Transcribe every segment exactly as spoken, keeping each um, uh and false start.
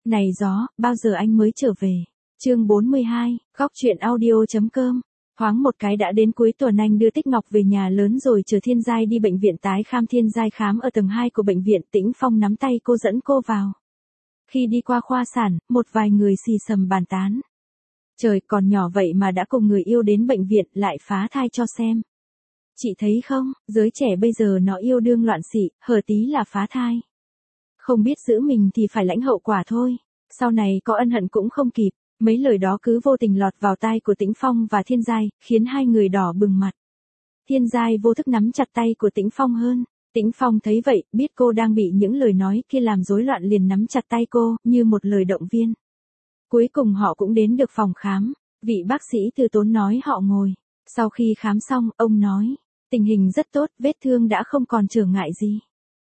Này gió, bao giờ anh mới trở về? Chương bốn mươi hai, góc truyện audio.com. Thoáng một cái đã đến cuối tuần anh đưa Tích Ngọc về nhà lớn rồi chờ Thiên Giai đi bệnh viện tái khám. Thiên Giai khám ở tầng hai của bệnh viện, Tĩnh Phong nắm tay cô dẫn cô vào. Khi đi qua khoa sản, một vài người xì xầm bàn tán. Trời, còn nhỏ vậy mà đã cùng người yêu đến bệnh viện, lại phá thai cho xem. Chị thấy không, giới trẻ bây giờ nó yêu đương loạn xị, hở tí là phá thai. Không biết giữ mình thì phải lãnh hậu quả thôi. Sau này có ân hận cũng không kịp. Mấy lời đó cứ vô tình lọt vào tai của Tĩnh Phong và Thiên Giai, khiến hai người đỏ bừng mặt. Thiên Giai vô thức nắm chặt tay của Tĩnh Phong hơn. Tĩnh Phong thấy vậy, biết cô đang bị những lời nói kia làm rối loạn liền nắm chặt tay cô, như một lời động viên. Cuối cùng họ cũng đến được phòng khám. Vị bác sĩ từ tốn nói họ ngồi. Sau khi khám xong, ông nói, tình hình rất tốt, vết thương đã không còn trở ngại gì.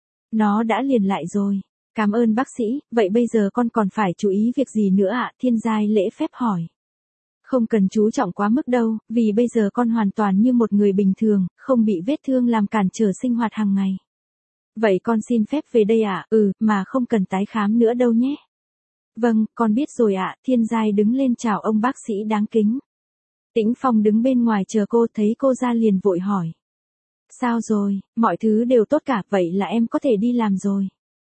Nó đã liền lại rồi. Cảm ơn bác sĩ, vậy bây giờ con còn phải chú ý việc gì nữa ạ? Thiên Giai lễ phép hỏi. Không cần chú trọng quá mức đâu, vì bây giờ con hoàn toàn như một người bình thường, không bị vết thương làm cản trở sinh hoạt hàng ngày. Vậy con xin phép về đây ạ? Ừ, mà không cần tái khám nữa đâu nhé. Vâng, con biết rồi ạ. Thiên Giai đứng lên chào ông bác sĩ đáng kính. Tĩnh Phong đứng bên ngoài chờ cô, thấy cô ra liền vội hỏi. Sao rồi, mọi thứ đều tốt cả, vậy là em có thể đi làm rồi.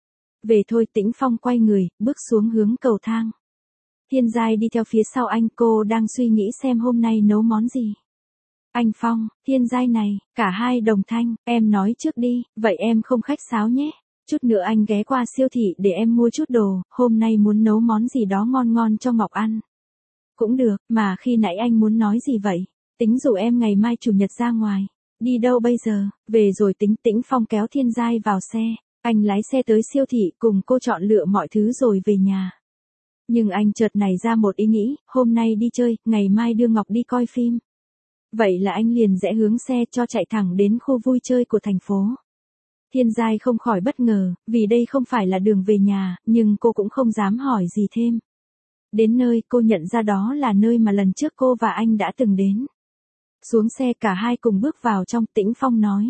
Về thôi. Tĩnh Phong quay người, bước xuống hướng cầu thang. Thiên Giai đi theo phía sau anh, cô đang suy nghĩ xem hôm nay nấu món gì. Anh Phong, Thiên Giai này, cả hai đồng thanh, em nói trước đi, vậy em không khách sáo nhé. Chút nữa anh ghé qua siêu thị để em mua chút đồ, hôm nay muốn nấu món gì đó ngon ngon cho Ngọc ăn. Cũng được, mà khi nãy anh muốn nói gì vậy? Tính rủ em ngày mai chủ nhật ra ngoài. Đi đâu bây giờ? Về rồi tính. Tĩnh Phong kéo Thiên Giai vào xe. Anh lái xe tới siêu thị cùng cô chọn lựa mọi thứ rồi về nhà. Nhưng anh chợt nảy ra một ý nghĩ, hôm nay đi chơi, ngày mai đưa Ngọc đi coi phim. Vậy là anh liền rẽ hướng xe cho chạy thẳng đến khu vui chơi của thành phố. Thiên Giai không khỏi bất ngờ, vì đây không phải là đường về nhà, nhưng cô cũng không dám hỏi gì thêm. Đến nơi, cô nhận ra đó là nơi mà lần trước cô và anh đã từng đến. Xuống xe cả hai cùng bước vào trong. Tĩnh Phong nói.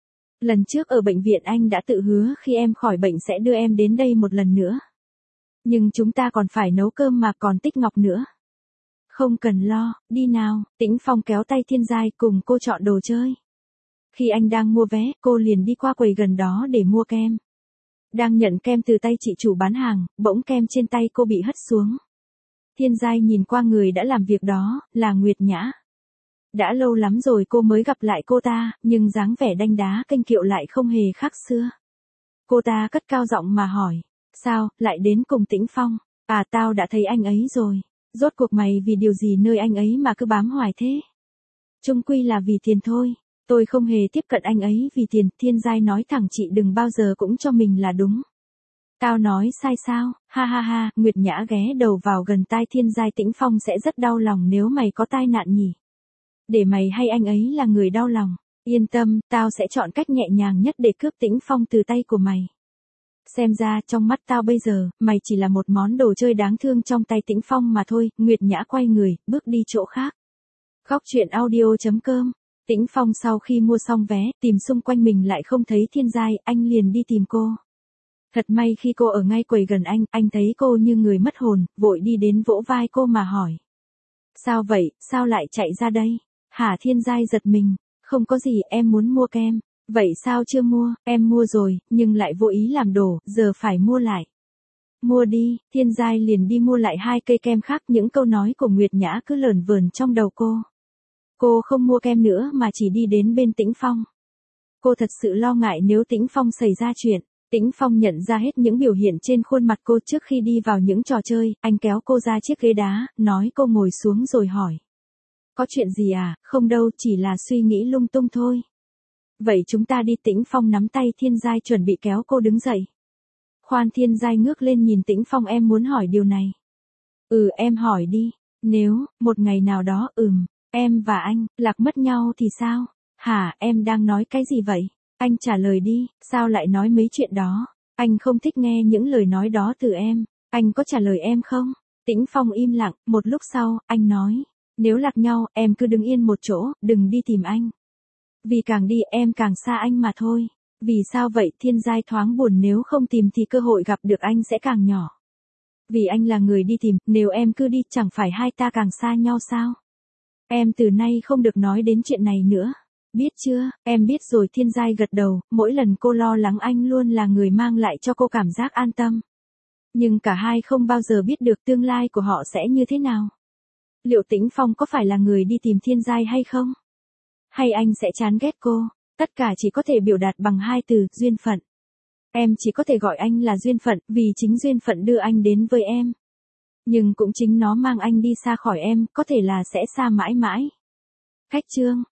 Lần trước ở bệnh viện anh đã tự hứa khi em khỏi bệnh sẽ đưa em đến đây một lần nữa. Nhưng chúng ta còn phải nấu cơm mà còn Tích Ngọc nữa. Không cần lo, đi nào. Tĩnh Phong kéo tay Thiên Giai cùng cô chọn đồ chơi. Khi anh đang mua vé, cô liền đi qua quầy gần đó để mua kem. Đang nhận kem từ tay chị chủ bán hàng, bỗng kem trên tay cô bị hất xuống. Thiên Giai nhìn qua người đã làm việc đó, là Nguyệt Nhã. Đã lâu lắm rồi cô mới gặp lại cô ta, nhưng dáng vẻ đanh đá kênh kiệu lại không hề khác xưa. Cô ta cất cao giọng mà hỏi, sao, lại đến cùng Tĩnh Phong? À, tao đã thấy anh ấy rồi. Rốt cuộc mày vì điều gì nơi anh ấy mà cứ bám hoài thế? Chung quy là vì tiền thôi. Tôi không hề tiếp cận anh ấy vì tiền. Thiên Giai nói thẳng, chị đừng bao giờ cũng cho mình là đúng. Tao nói sai sao? Ha ha ha. Nguyệt Nhã ghé đầu vào gần tai Thiên Giai. Tĩnh Phong sẽ rất đau lòng nếu mày có tai nạn nhỉ. Để mày hay anh ấy là người đau lòng. Yên tâm, tao sẽ chọn cách nhẹ nhàng nhất để cướp Tĩnh Phong từ tay của mày. Xem ra trong mắt tao bây giờ, mày chỉ là một món đồ chơi đáng thương trong tay Tĩnh Phong mà thôi. Nguyệt Nhã quay người, bước đi chỗ khác. Góc truyện audio.com. Tĩnh Phong sau khi mua xong vé, tìm xung quanh mình lại không thấy Thiên Giai, anh liền đi tìm cô. Thật may khi cô ở ngay quầy gần anh, anh thấy cô như người mất hồn, vội đi đến vỗ vai cô mà hỏi. Sao vậy, sao lại chạy ra đây? Hả? Thiên Giai giật mình. Không có gì, em muốn mua kem. Vậy sao chưa mua? Em mua rồi, nhưng lại vô ý làm đổ, giờ phải mua lại. Mua đi. Thiên Giai liền đi mua lại hai cây kem khác. Những câu nói của Nguyệt Nhã cứ lởn vởn trong đầu cô. Cô không mua kem nữa mà chỉ đi đến bên Tĩnh Phong. Cô thật sự lo ngại nếu Tĩnh Phong xảy ra chuyện. Tĩnh Phong nhận ra hết những biểu hiện trên khuôn mặt cô trước khi đi vào những trò chơi. Anh kéo cô ra chiếc ghế đá, nói cô ngồi xuống rồi hỏi. Có chuyện gì à? Không đâu, chỉ là suy nghĩ lung tung thôi. Vậy chúng ta đi. Tĩnh Phong nắm tay Thiên Giai chuẩn bị kéo cô đứng dậy. Khoan. Thiên Giai ngước lên nhìn Tĩnh Phong, em muốn hỏi điều này. Ừ, em hỏi đi. Nếu, một ngày nào đó, ừm, em và anh, lạc mất nhau thì sao? Hả, em đang nói cái gì vậy? Anh trả lời đi, sao lại nói mấy chuyện đó? Anh không thích nghe những lời nói đó từ em. Anh có trả lời em không? Tĩnh Phong im lặng, một lúc sau, anh nói. Nếu lạc nhau, em cứ đứng yên một chỗ, đừng đi tìm anh. Vì càng đi em càng xa anh mà thôi. Vì sao vậy? Thiên Giai thoáng buồn, nếu không tìm thì cơ hội gặp được anh sẽ càng nhỏ. Vì anh là người đi tìm, nếu em cứ đi chẳng phải hai ta càng xa nhau sao? Em từ nay không được nói đến chuyện này nữa. Biết chưa, em biết rồi. Thiên Giai gật đầu, mỗi lần cô lo lắng anh luôn là người mang lại cho cô cảm giác an tâm. Nhưng cả hai không bao giờ biết được tương lai của họ sẽ như thế nào. Liệu Tĩnh Phong có phải là người đi tìm Thiên Giai hay không? Hay anh sẽ chán ghét cô? Tất cả chỉ có thể biểu đạt bằng hai từ, duyên phận. Em chỉ có thể gọi anh là duyên phận, vì chính duyên phận đưa anh đến với em. Nhưng cũng chính nó mang anh đi xa khỏi em, có thể là sẽ xa mãi mãi. Khách chương